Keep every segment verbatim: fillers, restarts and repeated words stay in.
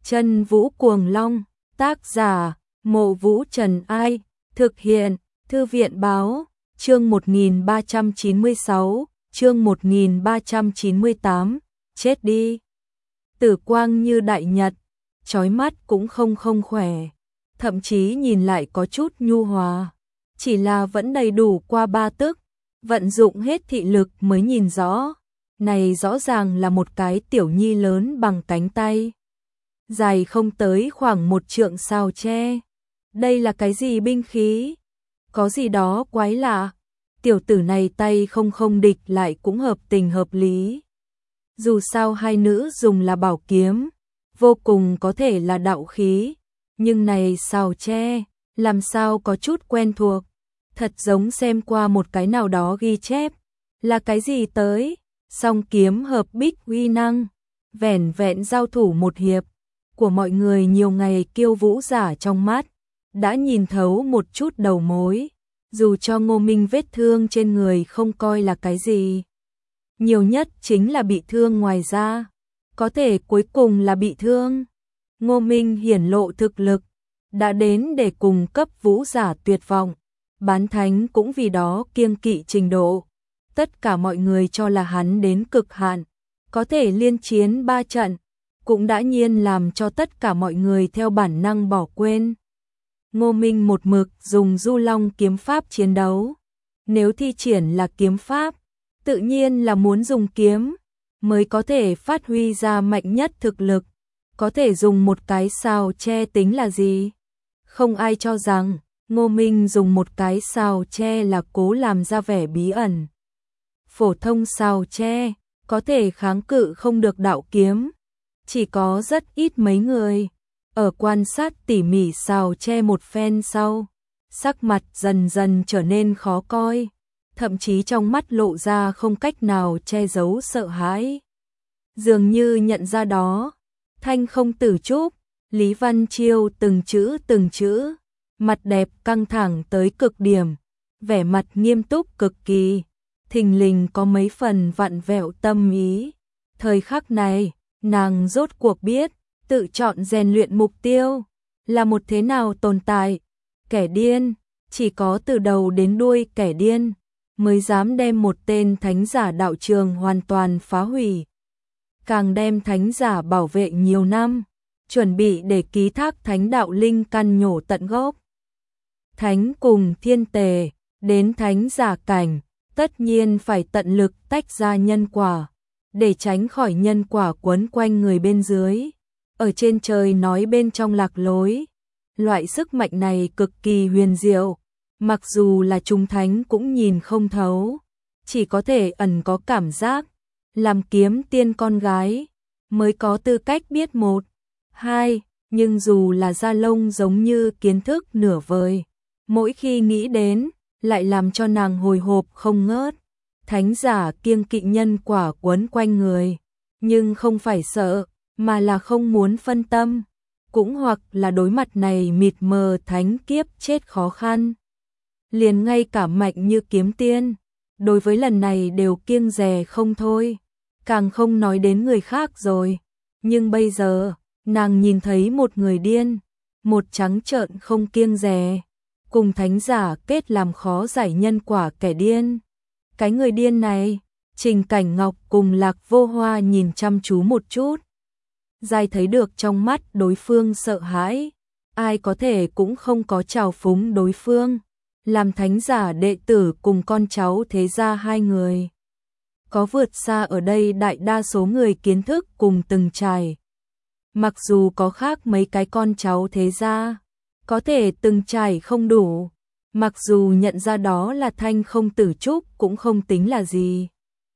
Chân Vũ Cuồng Long, tác giả, Mộ Vũ Trần Ai, thực hiện, Thư viện Báo, chương một nghìn ba trăm chín mươi sáu, chương một nghìn ba trăm chín mươi tám, chết đi. Tử quang như đại nhật, chói mắt cũng không không khỏe, thậm chí nhìn lại có chút nhu hòa, chỉ là vẫn đầy đủ qua ba tức, vận dụng hết thị lực mới nhìn rõ, này rõ ràng là một cái tiểu nhi lớn bằng cánh tay, dài không tới khoảng một trượng sao tre. Đây là cái gì binh khí? Có gì đó quái lạ. Tiểu tử này tay không không địch lại cũng hợp tình hợp lý. Dù sao hai nữ dùng là bảo kiếm, vô cùng có thể là đạo khí, nhưng này sao tre, làm sao có chút quen thuộc, thật giống xem qua một cái nào đó ghi chép, là cái gì tới, song kiếm hợp bích uy năng, vẻn vẹn giao thủ một hiệp, của mọi người nhiều ngày kiêu vũ giả trong mắt, đã nhìn thấu một chút đầu mối, dù cho Ngô Minh vết thương trên người không coi là cái gì. Nhiều nhất chính là bị thương ngoài ra, có thể cuối cùng là bị thương. Ngô Minh hiển lộ thực lực, đã đến để cùng cấp vũ giả tuyệt vọng, bán thánh cũng vì đó kiêng kỵ trình độ. Tất cả mọi người cho là hắn đến cực hạn, có thể liên chiến ba trận, cũng đã nhiên làm cho tất cả mọi người theo bản năng bỏ quên. Ngô Minh một mực dùng Du Long kiếm pháp chiến đấu, nếu thi triển là kiếm pháp, tự nhiên là muốn dùng kiếm, mới có thể phát huy ra mạnh nhất thực lực, có thể dùng một cái sao che tính là gì? Không ai cho rằng, Ngô Minh dùng một cái sao che là cố làm ra vẻ bí ẩn. Phổ thông sao che, có thể kháng cự không được đạo kiếm, chỉ có rất ít mấy người. Ở quan sát tỉ mỉ sao che một phen sau, sắc mặt dần dần trở nên khó coi, thậm chí trong mắt lộ ra không cách nào che giấu sợ hãi. Dường như nhận ra đó, Thanh không tử trúc, Lý Văn Chiêu từng chữ từng chữ, mặt đẹp căng thẳng tới cực điểm, vẻ mặt nghiêm túc cực kỳ, thình lình có mấy phần vặn vẹo tâm ý. Thời khắc này, nàng rốt cuộc biết, tự chọn rèn luyện mục tiêu là một thế nào tồn tại. Kẻ điên, chỉ có từ đầu đến đuôi kẻ điên mới dám đem một tên thánh giả đạo trường hoàn toàn phá hủy, càng đem thánh giả bảo vệ nhiều năm, chuẩn bị để ký thác thánh đạo linh căn nhổ tận gốc. Thánh cùng thiên tề, đến thánh giả cảnh, tất nhiên phải tận lực tách ra nhân quả, để tránh khỏi nhân quả quấn quanh người bên dưới. Ở trên trời nói bên trong lạc lối, loại sức mạnh này cực kỳ huyền diệu, mặc dù là chúng thánh cũng nhìn không thấu, chỉ có thể ẩn có cảm giác, làm kiếm tiên con gái, mới có tư cách biết một, hai, nhưng dù là da lông giống như kiến thức nửa vời, mỗi khi nghĩ đến, lại làm cho nàng hồi hộp không ngớt. Thánh giả kiêng kỵ nhân quả quấn quanh người, nhưng không phải sợ, mà là không muốn phân tâm, cũng hoặc là đối mặt này mịt mờ thánh kiếp chết khó khăn. Liền ngay cả mạnh như kiếm tiên, đối với lần này đều kiêng dè không thôi, càng không nói đến người khác rồi. Nhưng bây giờ, nàng nhìn thấy một người điên, một trắng trợn không kiêng dè, cùng thánh giả kết làm khó giải nhân quả kẻ điên. Cái người điên này, Trình Cảnh Ngọc cùng Lạc Vô Hoa nhìn chăm chú một chút. Giai thấy được trong mắt đối phương sợ hãi, ai có thể cũng không có trào phúng đối phương, làm thánh giả đệ tử cùng con cháu thế gia hai người. Có vượt xa ở đây đại đa số người kiến thức cùng từng trải. Mặc dù có khác mấy cái con cháu thế gia, có thể từng trải không đủ, mặc dù nhận ra đó là Thanh không tử trúc cũng không tính là gì.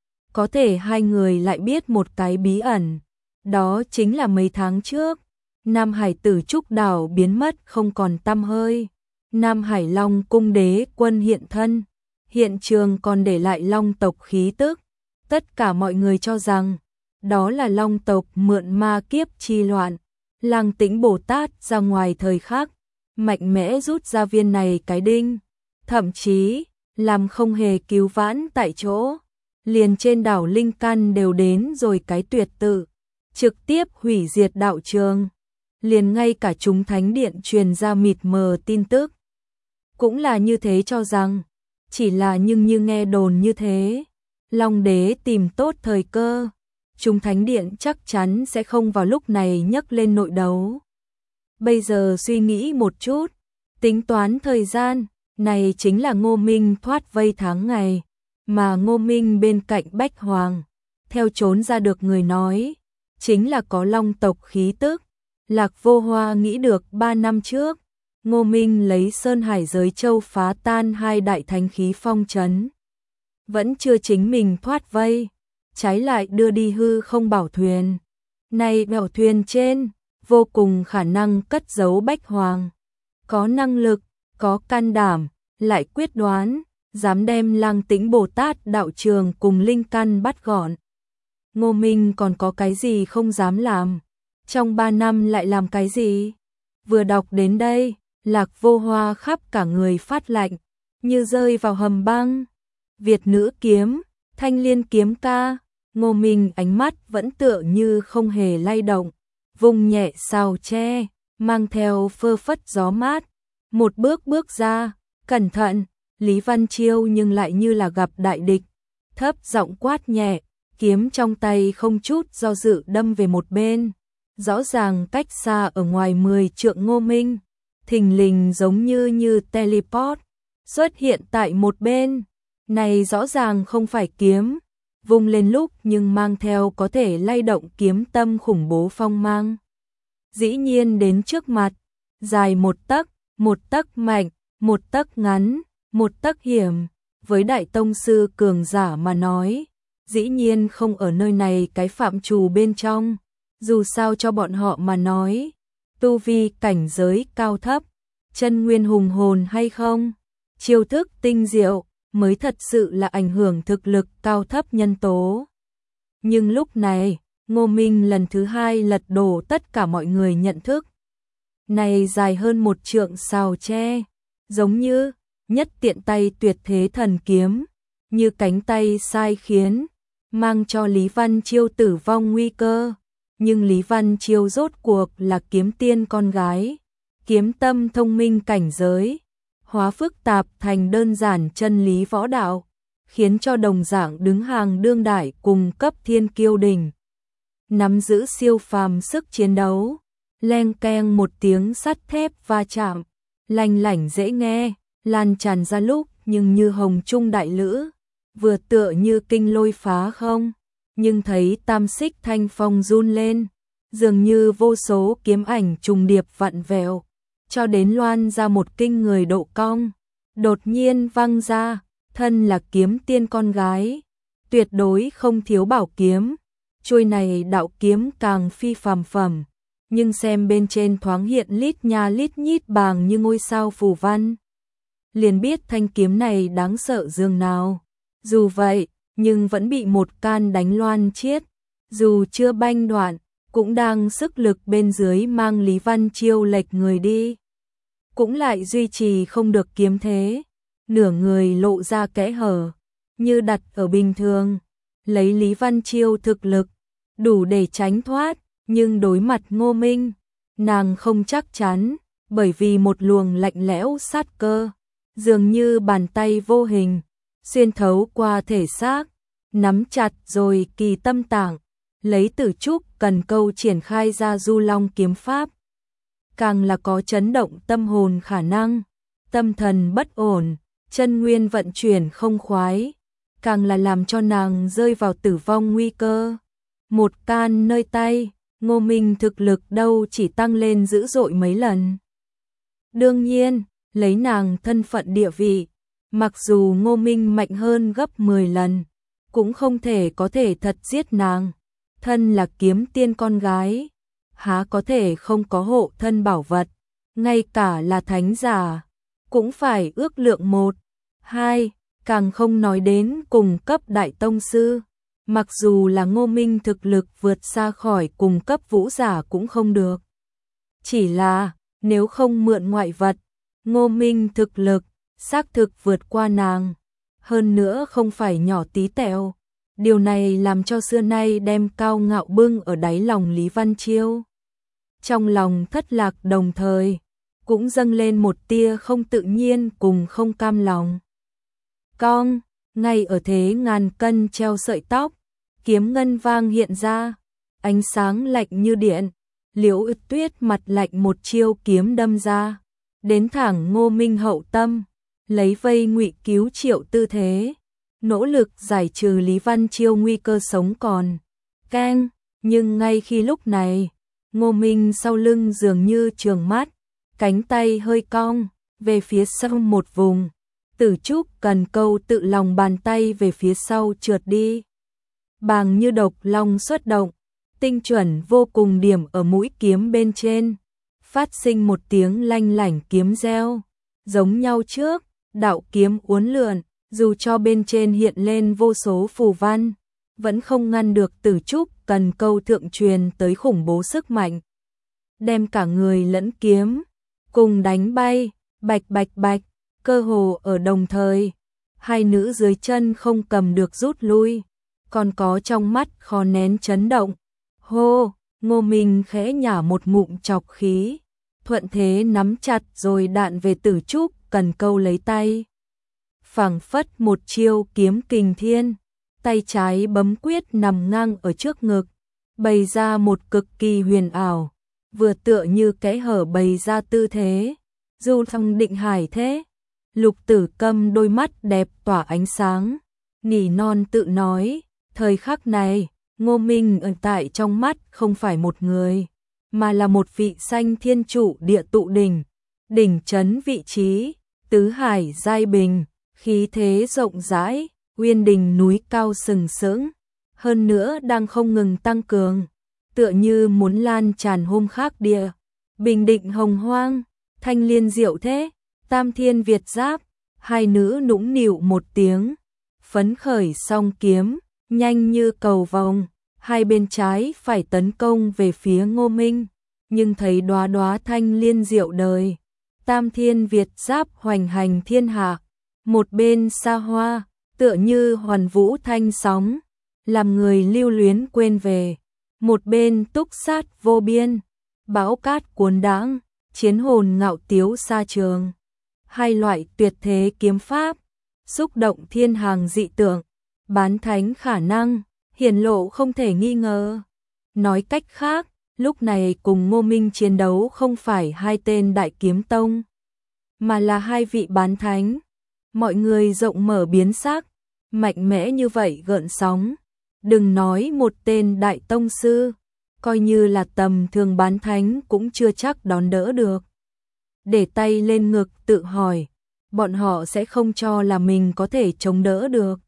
Có thể hai người lại biết một cái bí ẩn. Đó chính là mấy tháng trước, Nam Hải tử trúc đảo biến mất không còn tăm hơi. Nam Hải Long cung đế quân hiện thân, hiện trường còn để lại Long tộc khí tức. Tất cả mọi người cho rằng, đó là Long tộc mượn ma kiếp chi loạn. Lăng Tĩnh Bồ Tát ra ngoài thời khắc, mạnh mẽ rút ra viên này cái đinh, thậm chí, làm không hề cứu vãn tại chỗ. Liền trên đảo Linh Căn đều đến rồi cái tuyệt tự, trực tiếp hủy diệt đạo trường. liền ngay cả chúng thánh điện truyền ra mịt mờ tin tức. Cũng là như thế cho rằng, chỉ là nhưng như nghe đồn như thế, Long đế tìm tốt thời cơ, chúng thánh điện chắc chắn sẽ không vào lúc này nhấc lên nội đấu. Bây giờ suy nghĩ một chút, tính toán thời gian, này chính là Ngô Minh thoát vây tháng ngày, mà Ngô Minh bên cạnh Bách Hoàng, theo trốn ra được người nói, chính là có Long tộc khí tức. Lạc Vô Hoa nghĩ được ba năm trước, Ngô Minh lấy Sơn Hải Giới Châu phá tan hai đại thánh khí phong trấn. Vẫn chưa chính mình thoát vây, trái lại đưa đi hư không bảo thuyền. Này bảo thuyền trên, vô cùng khả năng cất giấu Bách Hoàng. Có năng lực, có can đảm, lại quyết đoán, dám đem Lăng Tĩnh Bồ Tát đạo trường cùng linh căn bắt gọn. Ngô Minh còn có cái gì không dám làm? Trong ba năm lại làm cái gì? Vừa đọc đến đây, Lạc Vô Hoa khắp cả người phát lạnh, như rơi vào hầm băng. Việt nữ kiếm, Thanh Liên kiếm ca, Ngô Minh ánh mắt vẫn tựa như không hề lay động, vùng nhẹ sào tre, mang theo phơ phất gió mát. Một bước bước ra, cẩn thận, Lý Văn Chiêu nhưng lại như là gặp đại địch, thấp giọng quát nhẹ, kiếm trong tay không chút do dự đâm về một bên. Rõ ràng cách xa ở ngoài mười trượng Ngô Minh, thình lình giống như như teleport, xuất hiện tại một bên. Này rõ ràng không phải kiếm, vung lên lúc nhưng mang theo có thể lay động kiếm tâm khủng bố phong mang. Dĩ nhiên đến trước mặt, dài một tấc, một tấc mạnh, một tấc ngắn, một tấc hiểm, với đại tông sư cường giả mà nói, dĩ nhiên không ở nơi này cái phạm trù bên trong. Dù sao cho bọn họ mà nói, tu vi cảnh giới cao thấp, chân nguyên hùng hồn hay không, chiêu thức tinh diệu mới thật sự là ảnh hưởng thực lực cao thấp nhân tố. Nhưng lúc này, Ngô Minh lần thứ hai lật đổ tất cả mọi người nhận thức. Này dài hơn một trượng sào tre, giống như nhất tiện tay tuyệt thế thần kiếm, như cánh tay sai khiến, mang cho Lý Văn Chiêu tử vong nguy cơ. Nhưng Lý Văn Chiêu rốt cuộc là kiếm tiên con gái, kiếm tâm thông minh cảnh giới, hóa phức tạp thành đơn giản chân lý võ đạo, khiến cho đồng dạng đứng hàng đương đại cùng cấp thiên kiêu đỉnh. Nắm giữ siêu phàm sức chiến đấu, leng keng một tiếng sắt thép va chạm, lanh lảnh dễ nghe, lan tràn ra lúc nhưng như hồng trung đại lữ, vừa tựa như kinh lôi phá không. Nhưng thấy tam xích thanh phong run lên, dường như vô số kiếm ảnh trùng điệp vặn vẹo, cho đến loan ra một kinh người độ cong, đột nhiên văng ra, thân là kiếm tiên con gái, tuyệt đối không thiếu bảo kiếm, chuôi này đạo kiếm càng phi phàm phẩm, nhưng xem bên trên thoáng hiện lít nha lít nhít bàng như ngôi sao phù văn, liền biết thanh kiếm này đáng sợ dường nào. Dù vậy, nhưng vẫn bị một can đánh loan chiết, dù chưa banh đoạn, cũng đang sức lực bên dưới mang Lý Văn Chiêu lệch người đi. Cũng lại duy trì không được kiếm thế, nửa người lộ ra kẽ hở, như đặt ở bình thường, lấy Lý Văn Chiêu thực lực, đủ để tránh thoát, nhưng đối mặt Ngô Minh, nàng không chắc chắn, bởi vì một luồng lạnh lẽo sát cơ, dường như bàn tay vô hình, xuyên thấu qua thể xác, nắm chặt rồi kỳ tâm tạng, lấy Tử Trúc cần câu triển khai ra Du Long kiếm pháp. Càng là có chấn động tâm hồn khả năng, tâm thần bất ổn, chân nguyên vận chuyển không khoái, càng là làm cho nàng rơi vào tử vong nguy cơ. Một can nơi tay, Ngô Minh thực lực đâu chỉ tăng lên dữ dội mấy lần. Đương nhiên, lấy nàng thân phận địa vị, mặc dù Ngô Minh mạnh hơn gấp mười lần, cũng không thể có thể thật giết nàng. Thân là kiếm tiên con gái, há có thể không có hộ thân bảo vật, ngay cả là thánh giả, cũng phải ước lượng một, hai, càng không nói đến cùng cấp đại tông sư. Mặc dù là Ngô Minh thực lực vượt xa khỏi cùng cấp vũ giả cũng không được. Chỉ là, nếu không mượn ngoại vật, Ngô Minh thực lực, xác thực vượt qua nàng. Hơn nữa không phải nhỏ tí tẹo. Điều này làm cho xưa nay đem cao ngạo bưng ở đáy lòng Lý Văn Chiêu. trong lòng thất lạc đồng thời, cũng dâng lên một tia không tự nhiên cùng không cam lòng. Cong, ngay ở thế ngàn cân treo sợi tóc, kiếm ngân vang hiện ra, ánh sáng lạnh như điện, Liễu Uyển Tuyết mặt lạnh một chiêu kiếm đâm ra, đến thẳng Ngô Minh hậu tâm, lấy vây ngụy cứu triệu tư thế, nỗ lực giải trừ Lý Văn Chiêu nguy cơ sống còn. Keng, nhưng ngay khi lúc này, Ngô Minh sau lưng dường như trường mắt, cánh tay hơi cong, về phía sau một vùng, Tử Trúc cần câu tự lòng bàn tay về phía sau trượt đi. Bàng như độc long xuất động, tinh chuẩn vô cùng điểm ở mũi kiếm bên trên, phát sinh một tiếng lanh lảnh kiếm reo, giống nhau trước, đạo kiếm uốn lượn, dù cho bên trên hiện lên vô số phù văn, vẫn không ngăn được Tử Trúc cần câu thượng truyền tới khủng bố sức mạnh, đem cả người lẫn kiếm cùng đánh bay, bạch bạch bạch, cơ hồ ở đồng thời, hai nữ dưới chân không cầm được rút lui, còn có trong mắt khó nén chấn động. Hô, Ngô Minh khẽ nhả một ngụm chọc khí, thuận thế nắm chặt rồi đạn về Tử Trúc cần câu lấy tay. Phảng phất một chiêu kiếm kình thiên, tay trái bấm quyết nằm ngang ở trước ngực, bày ra một cực kỳ huyền ảo, vừa tựa như kẽ hở bày ra tư thế, du thăng định hải thế. Lục Tử Câm đôi mắt đẹp tỏa ánh sáng, nỉ non tự nói, thời khắc này, Ngô Minh ở tại trong mắt không phải một người, mà là một vị sanh thiên trụ địa tụ đỉnh, đỉnh chấn vị trí, tứ hải giai bình, khí thế rộng rãi, uyên đình núi cao sừng sững, hơn nữa đang không ngừng tăng cường, tựa như muốn lan tràn hôm khác địa, bình định hồng hoang, thanh liên diệu thế, tam thiên Việt giáp, hai nữ nũng nịu một tiếng, phấn khởi song kiếm, nhanh như cầu vồng, hai bên trái phải tấn công về phía Ngô Minh, nhưng thấy đóa đóa thanh liên diệu đời, tam thiên Việt giáp hoành hành thiên hạ, một bên xa hoa, tựa như hoàn vũ thanh sóng, làm người lưu luyến quên về, một bên túc sát vô biên, bão cát cuốn đãng, chiến hồn ngạo tiếu xa trường. Hai loại tuyệt thế kiếm pháp, xúc động thiên hàng dị tượng, bán thánh khả năng, hiển lộ không thể nghi ngờ. Nói cách khác, lúc này cùng Ngô Minh chiến đấu không phải hai tên đại kiếm tông, mà là hai vị bán thánh. Mọi người rộng mở biến sắc, mạnh mẽ như vậy gợn sóng. Đừng nói một tên đại tông sư, coi như là tầm thường bán thánh cũng chưa chắc đón đỡ được. Để tay lên ngực tự hỏi, bọn họ sẽ không cho là mình có thể chống đỡ được.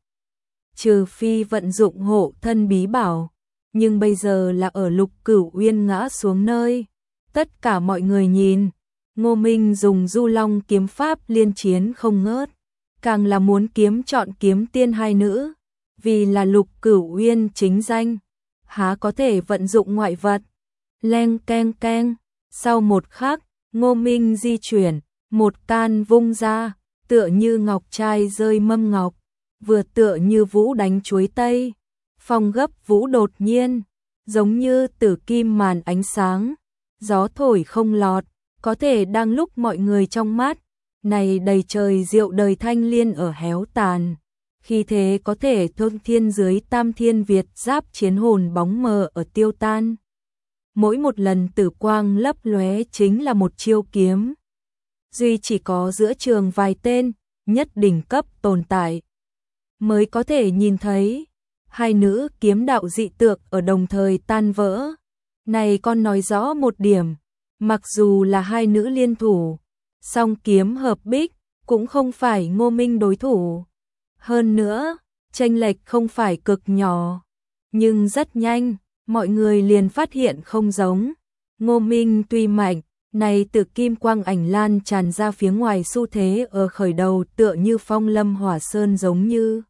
Trừ phi vận dụng hộ thân bí bảo, nhưng bây giờ là ở Lục Cửu Uyên ngã xuống nơi. Tất cả mọi người nhìn, Ngô Minh dùng Du Long kiếm pháp liên chiến không ngớt, càng là muốn kiếm chọn kiếm tiên hai nữ, vì là Lục Cửu Uyên chính danh, há có thể vận dụng ngoại vật. Leng keng keng, sau một khắc, Ngô Minh di chuyển, một can vung ra, tựa như ngọc trai rơi mâm ngọc, vừa tựa như vũ đánh chuối tây, phong gấp vũ đột nhiên, giống như tử kim màn ánh sáng, gió thổi không lọt, có thể đang lúc mọi người trong mắt, này đầy trời diệu đời thanh liên ở héo tàn, khi thế có thể thôn thiên dưới tam thiên Việt giáp chiến hồn bóng mờ ở tiêu tan. Mỗi một lần tử quang lấp lóe chính là một chiêu kiếm. Duy chỉ có giữa trường vài tên, nhất đỉnh cấp tồn tại, mới có thể nhìn thấy. Hai nữ kiếm đạo dị tượng ở đồng thời tan vỡ. Này con nói rõ một điểm, mặc dù là hai nữ liên thủ, song kiếm hợp bích, cũng không phải Ngô Minh đối thủ. Hơn nữa, chênh lệch không phải cực nhỏ, nhưng rất nhanh, mọi người liền phát hiện không giống. Ngô Minh tuy mạnh, này từ kim quang ảnh lan tràn ra phía ngoài xu thế ở khởi đầu tựa như phong lâm hỏa sơn giống như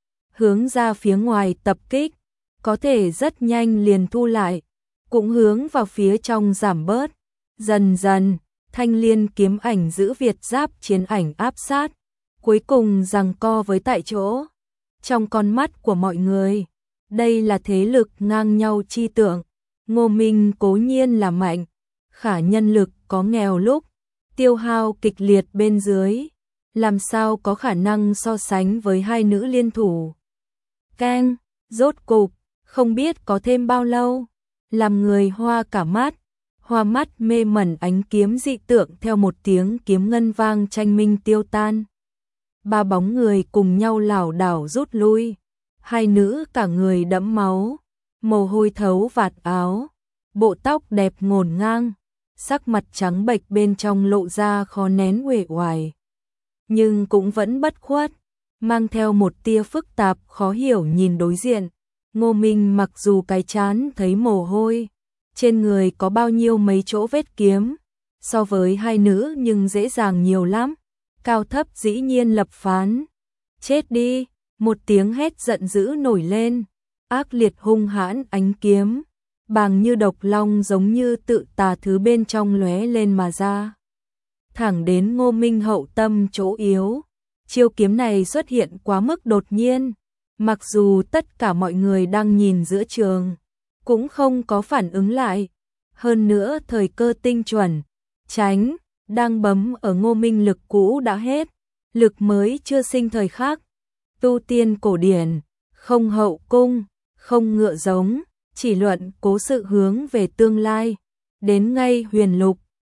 hướng ra phía ngoài tập kích, có thể rất nhanh liền thu lại, cũng hướng vào phía trong giảm bớt. Dần dần, thanh liên kiếm ảnh giữ Việt giáp chiến ảnh áp sát, cuối cùng giằng co với tại chỗ. Trong con mắt của mọi người, đây là thế lực ngang nhau chi tượng. Ngô Minh cố nhiên là mạnh, khả nhân lực có nghèo lúc, tiêu hao kịch liệt bên dưới, làm sao có khả năng so sánh với hai nữ liên thủ. Keng, rốt cục, không biết có thêm bao lâu, làm người hoa cả mắt, hoa mắt mê mẩn ánh kiếm dị tượng theo một tiếng kiếm ngân vang tranh minh tiêu tan. Ba bóng người cùng nhau lảo đảo rút lui, hai nữ cả người đẫm máu, mồ hôi thấu vạt áo, bộ tóc đẹp ngổn ngang, sắc mặt trắng bệch bên trong lộ ra khó nén uể oải, nhưng cũng vẫn bất khuất, mang theo một tia phức tạp khó hiểu nhìn đối diện. Ngô Minh mặc dù cái chán thấy mồ hôi, trên người có bao nhiêu mấy chỗ vết kiếm, so với hai nữ nhưng dễ dàng nhiều lắm, cao thấp dĩ nhiên lập phán. Chết đi, một tiếng hét giận dữ nổi lên, ác liệt hung hãn ánh kiếm, bàng như độc long giống như tự tà thứ bên trong lóe lên mà ra. Thẳng đến Ngô Minh hậu tâm chỗ yếu, chiêu kiếm này xuất hiện quá mức đột nhiên, mặc dù tất cả mọi người đang nhìn giữa trường, cũng không có phản ứng lại. Hơn nữa thời cơ tinh chuẩn, tránh, đang bấm ở Ngô Minh lực cũ đã hết, lực mới chưa sinh thời khắc. Tu tiên cổ điển, không hậu cung, không ngựa giống, chỉ luận cố sự hướng về tương lai, đến ngay huyền lục,